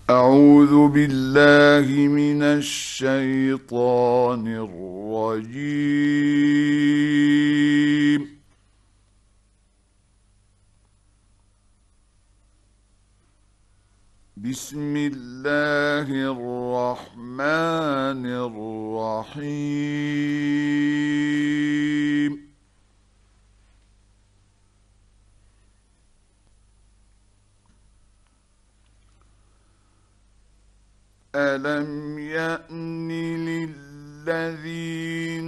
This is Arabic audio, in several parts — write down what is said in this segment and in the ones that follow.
أعوذ بالله من الشيطان الرجيم. بسم الله الرحمن الرحيم. ألم يأن للذين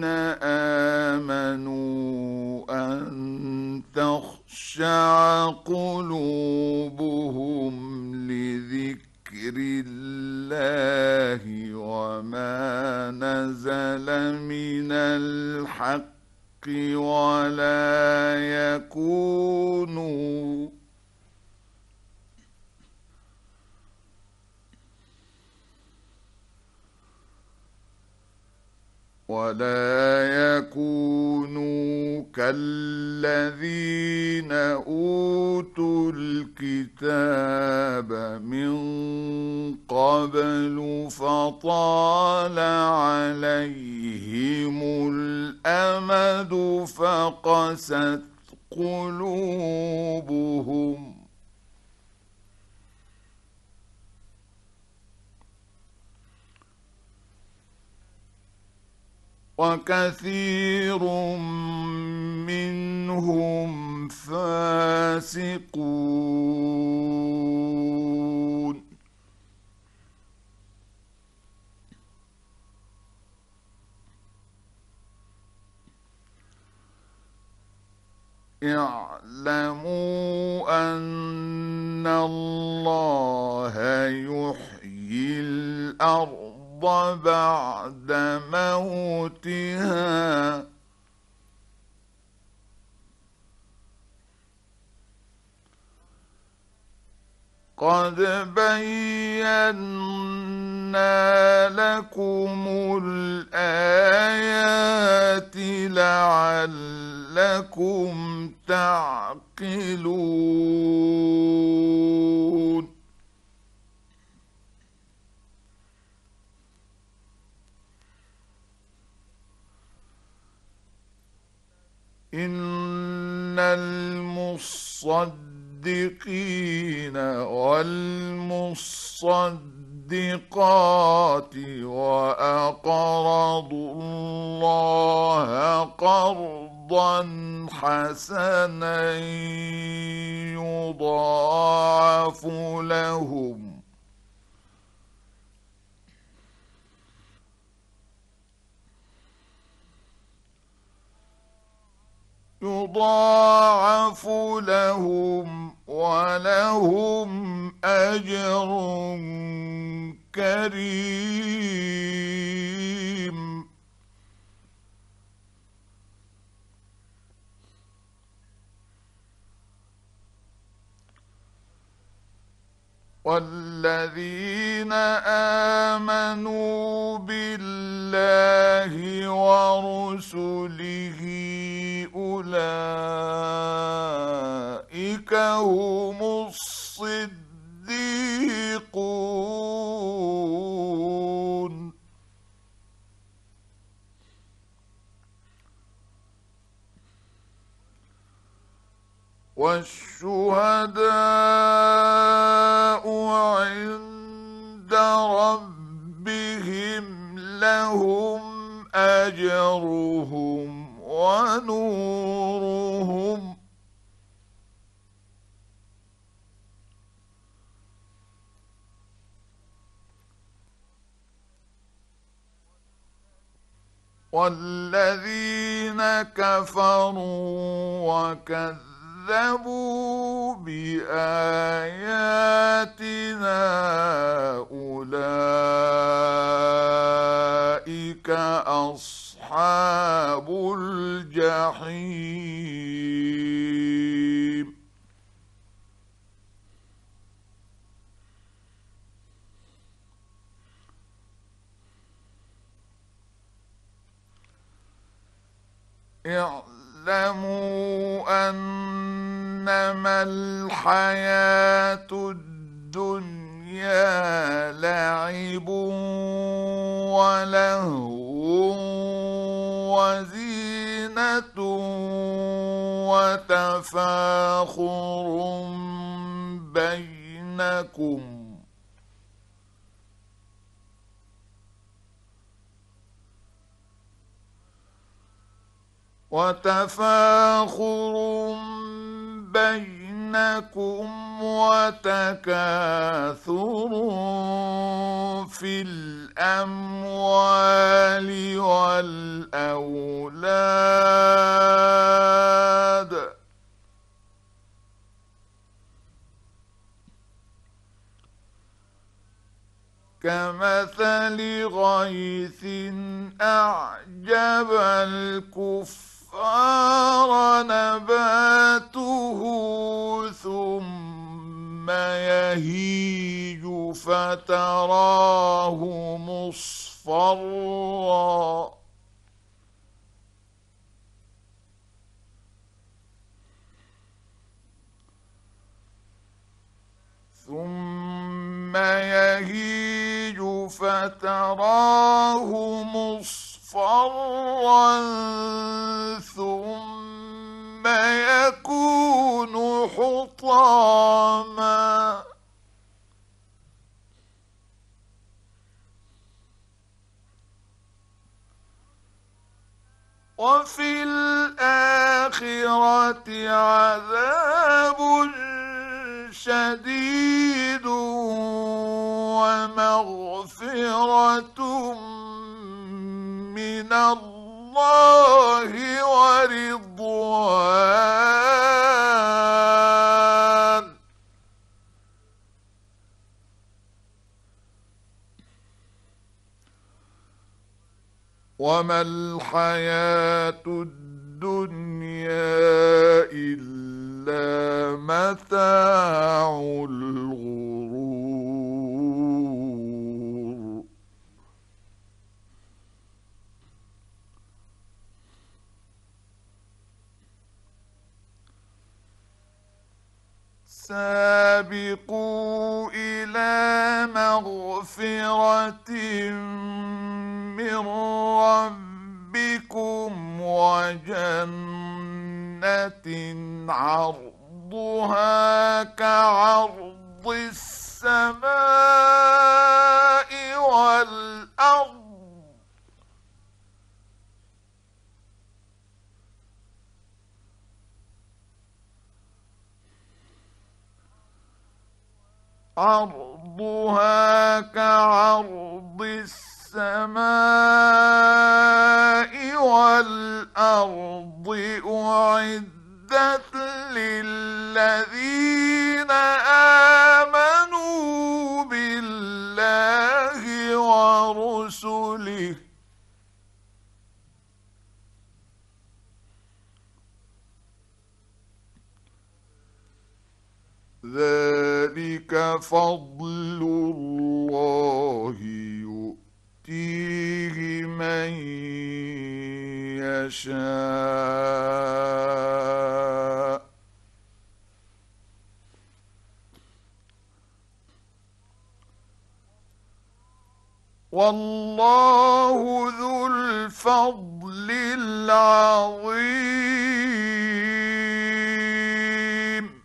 آمنوا أن تخشع قلوبهم لذكر الله وما نزل من الحق ولا يكونوا كالذين أوتوا الكتاب من قبل فطال عليهم الأمد فقست قلوبهم وكثير منهم فاسقون. اعلموا أن الله يحيي الأرض بعد موتها قد بينا لكم الآيات لعلكم تعقلون. إن المصدقين والمصدقات وأقرضوا الله قرضا حسنا يضاعف لهم ولهم أجر كريم. والذين آمنوا بالله ورسله أولئك هم الصديقون. والشهداء عند ربهم لهم أجرهم ونورهم والذين كفروا وكذبوا بآياتنا أولئك أصحاب الجحيم. اعلموا أنما الحياة الدنيا وتفاخر بينكم وتكاثر في الأموال والأولاد كمثل غيث أعجب الكفار نباته ثم يهيج فتراه مصفرا ثم يهيج فتراه مصفرا ثم يكون حطاما وفي الآخرة عذاب شديد ومغفرة من الله ورضوان وما الحياة الدنيا إلا متاع الغرور سابقوا إلى مغفرة من ربكم وجنة عرضها كعرض السماء والأرض عرضها كعرض السماء والأرض أعدت للذين آمنوا بالله ورسله ذلك فضل الله يؤتيه من يشاء والله ذو الفضل العظيم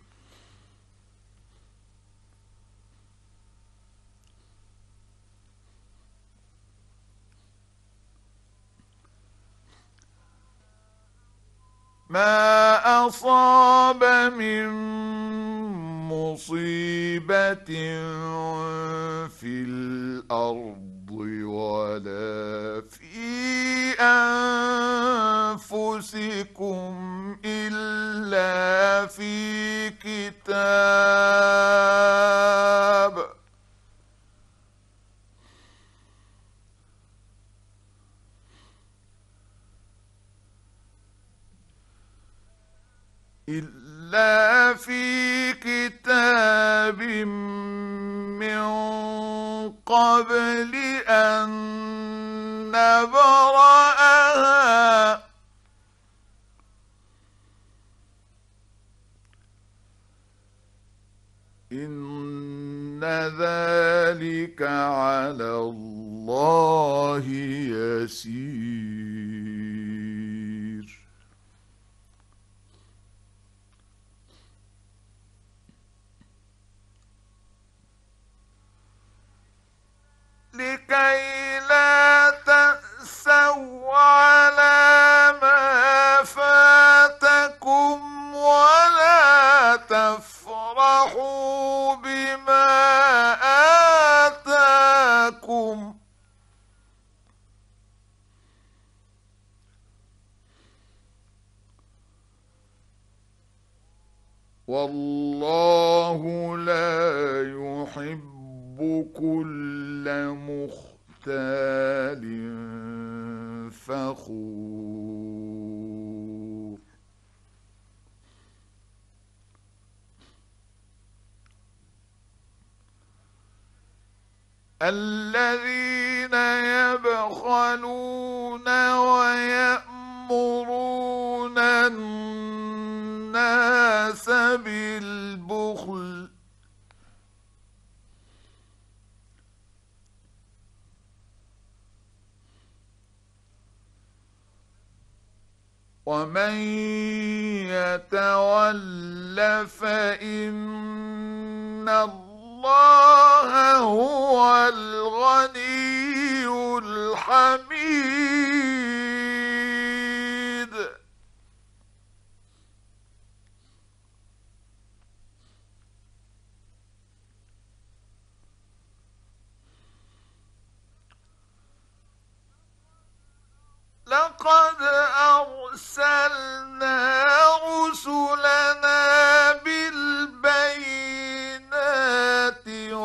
ما أصاب من مصيبة في الأرض ولا في أنفسكم إلا في كتاب من قبل أن نبرأها إن ذلك على الله يسير والله لا يحب كل مختال فخور. الذين يبخلون ويأمرون الناس بالبخل ومن يتول فإن الله هو الغني الحميد. لقد أرسلنا رسلنا بالبينات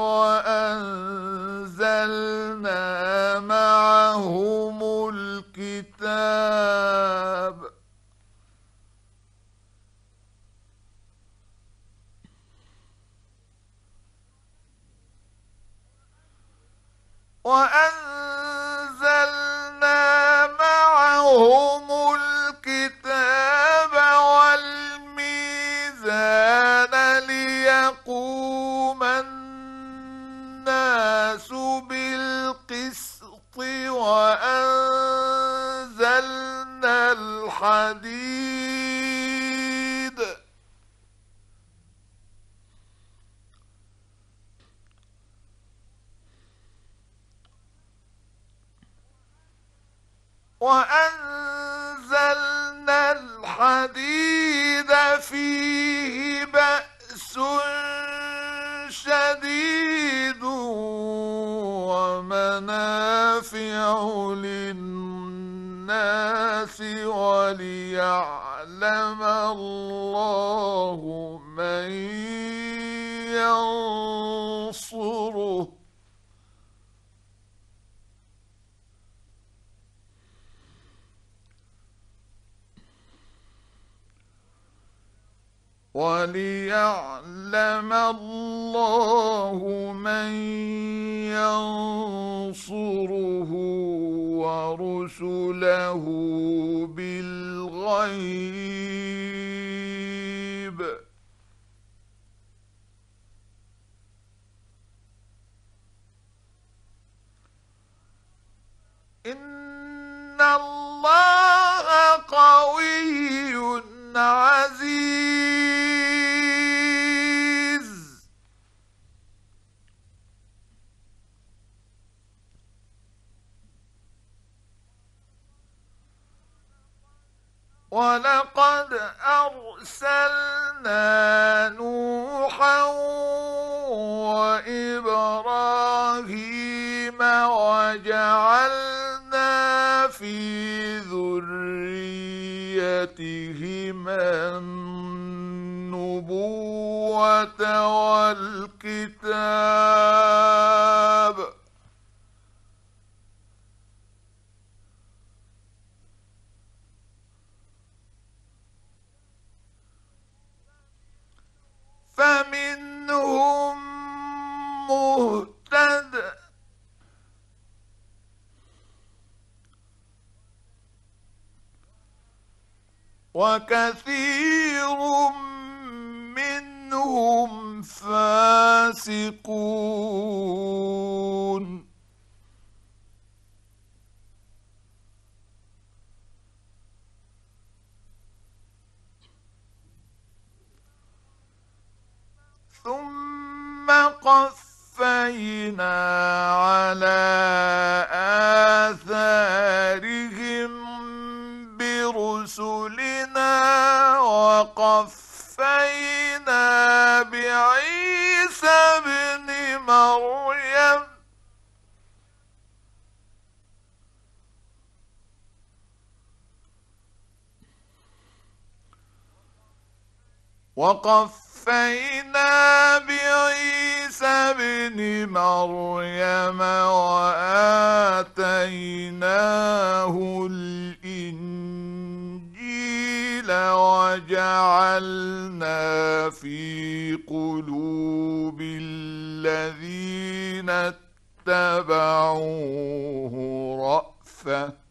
وأنزلنا معهم الكتاب والميزان ليقوم الناس بالقسط وأنزلنا الحديد فيه بأس شديد ومنافع للناس وليعلم الله من ينصره وليعلم الله من ينصره ورسله بالغيب إن الله قوي عزيز ولقد أرسلنا نوحا وإبراهيم وجعلنا في ذريتهما النبوة والكتاب فمنهم مهتد وكثير منهم فاسقون ثم قفينا على آثارهم برسلنا وقفينا بعيسى ابن مريم وقفينا بعيسى ابن مريم وآتيناه الإنجيل وجعلنا في قلوب الذين اتبعوه رأفة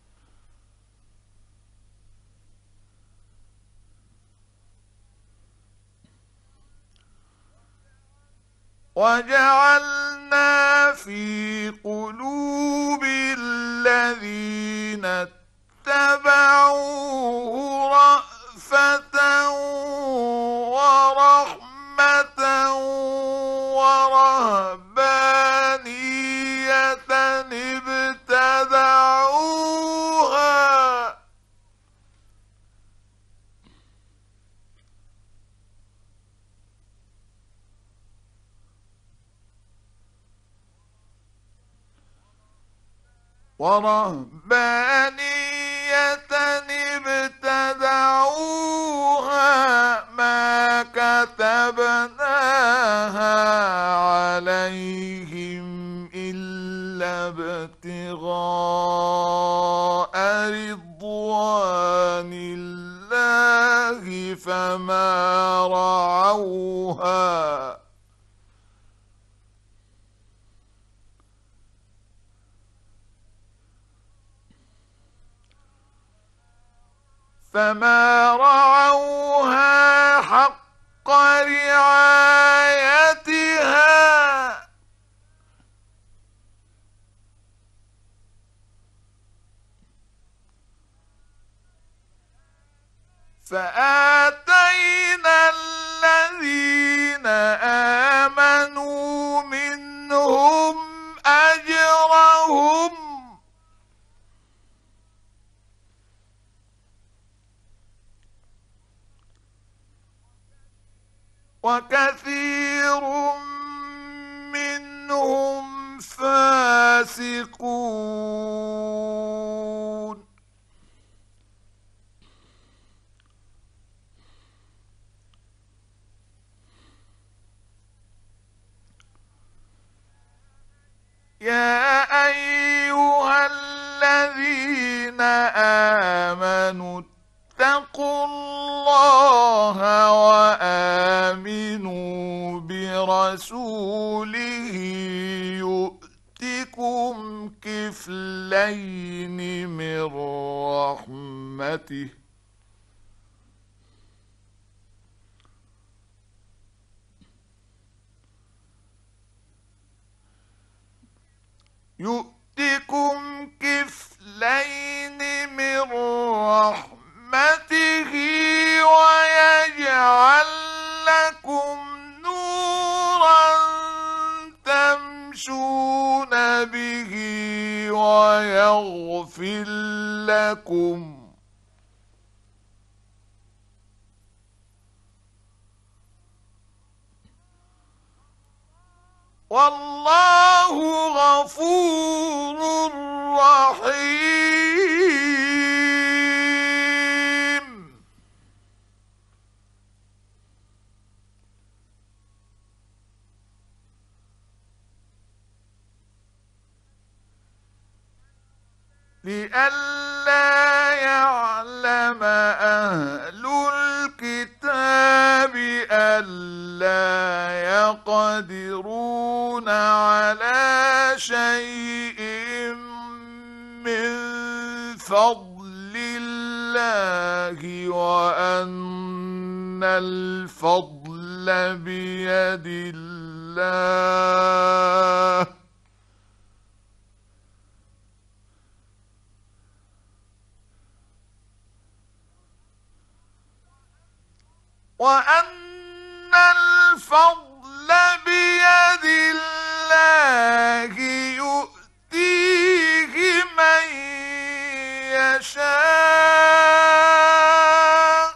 اتبعوه رأفة ورحمة ورهبانية ابتدعوها ما كتبناها عليهم إلا ابتغاء رضوان الله فما رعوها حق رعايتها فآتينا الذين آمنوا منهم أجرهم وكثير منهم فاسقون يا أيها الذين آمنوا اتقوا الله وآمنوا برسوله يؤتكم كفلين من رحمته ويجعل لكم نورا تمشون به ويغفر لكم والله غفور رحيم لئلا يعلم أهل الكتاب ألا يقدرون على شيء من فضل الله وأن الفضل بيد الله وأن الفضل بيد الله يؤتيه من يشاء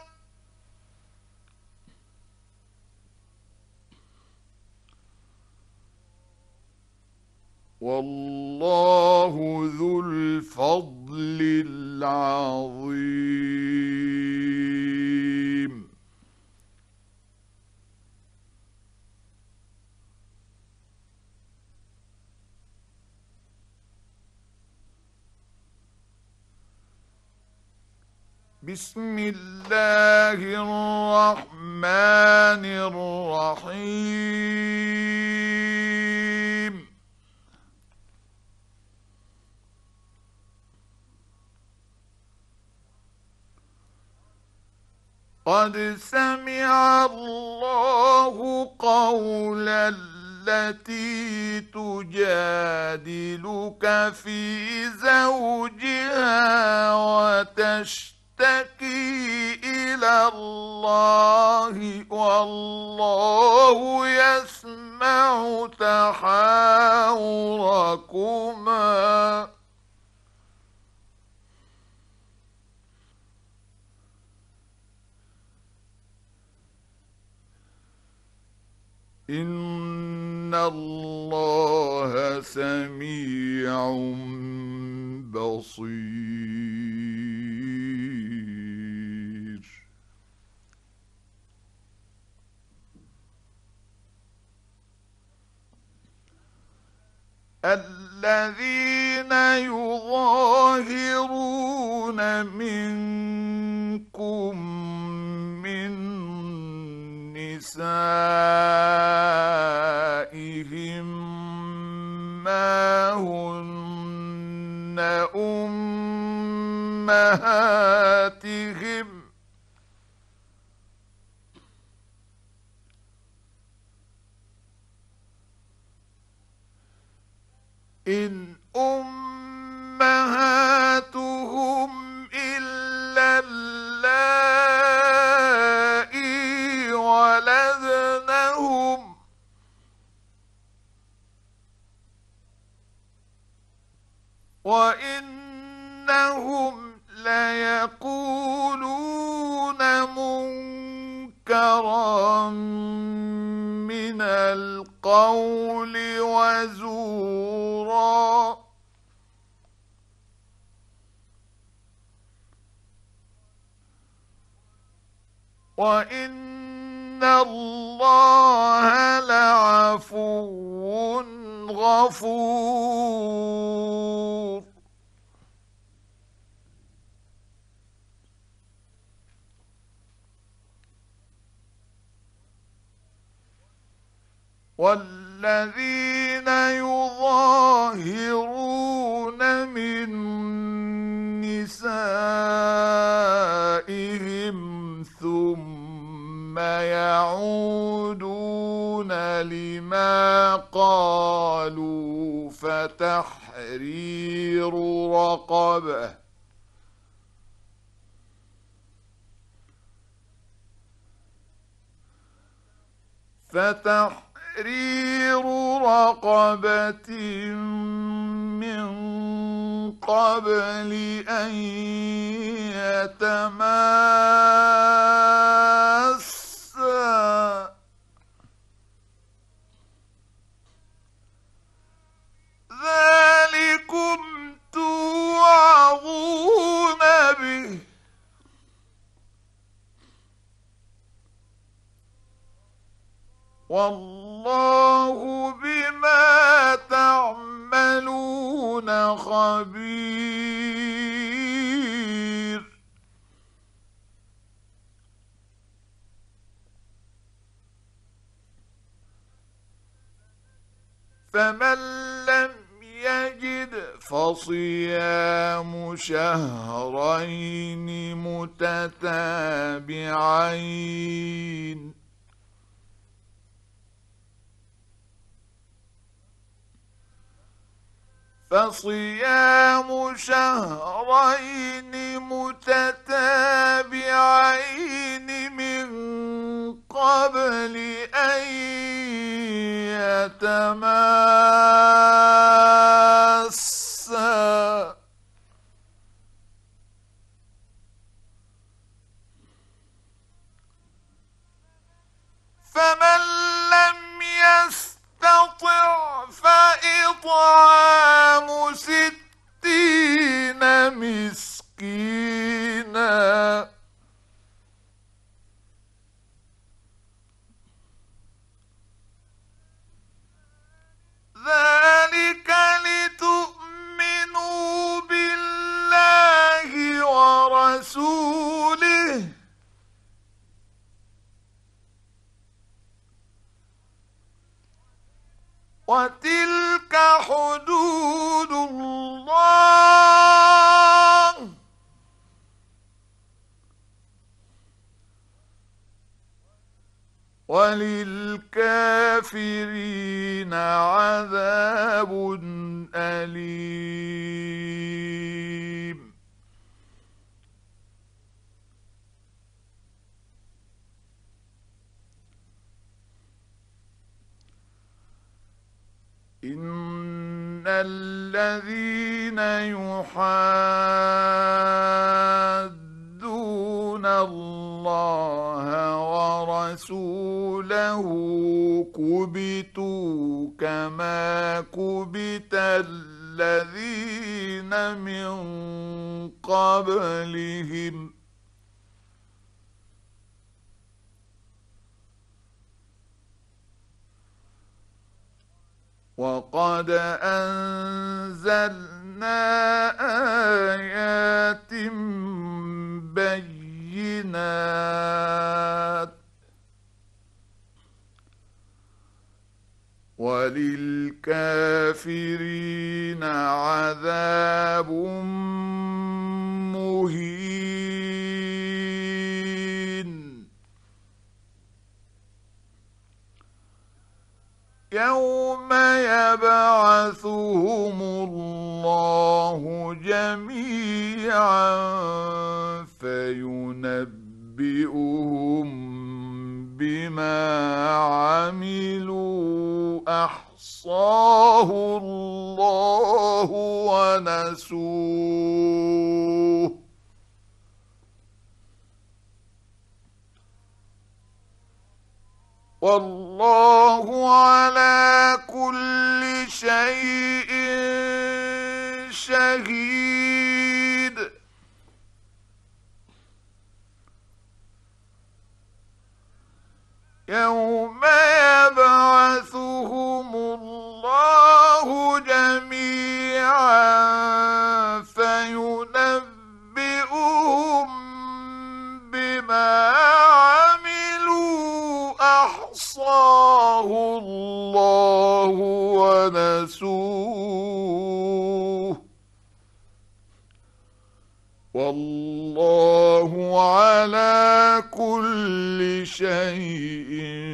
والله ذو الفضل العظيم بسم الله الرحمن الرحيم. قد سمع الله قول التي تجادلك في زوجها وتشتكي إلى الله والله يسمع تحاوركما. إن الله سميع بصير. الذين يظاهرون منكم من نسائهم ما هن أمهاتهم إن أمهاتهم إلا اللائي ولدنهم وإنهم ليقولون منكرا من القول وزورا. وإن الله لعفو غفور. والذين يظاهرون من نسائهم ثم يعودون لما قالوا فتحرير رقبة من قبل أن يتماسا ذلكم توعظون به والله بما تعملون خبير. فمن لم يجد فصيام شهرين متتابعين من قبل أن يتماسا فمن لم يستطع فإطعام 60 مسكينا ذلك لتؤمنوا بالله ورسوله حدود الله وللكافرين عذاب أليم. إن الذين يحادون الله ورسوله كبتوا كما كبت الذين من قبلهم وقد أنزلنا آيات بينات وللكافرين عذاب مهين. يوم يبعثهم الله جميعا فينبئهم بما عملوا أحصاه الله ونسوه والله على كل شيء شهيد. يوم يبعثهم الله جميعا فينبئهم بما عملوا أحصاه الله ونسوه والله على كل شيء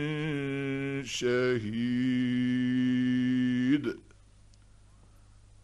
شهيد. صدق الله العظيم.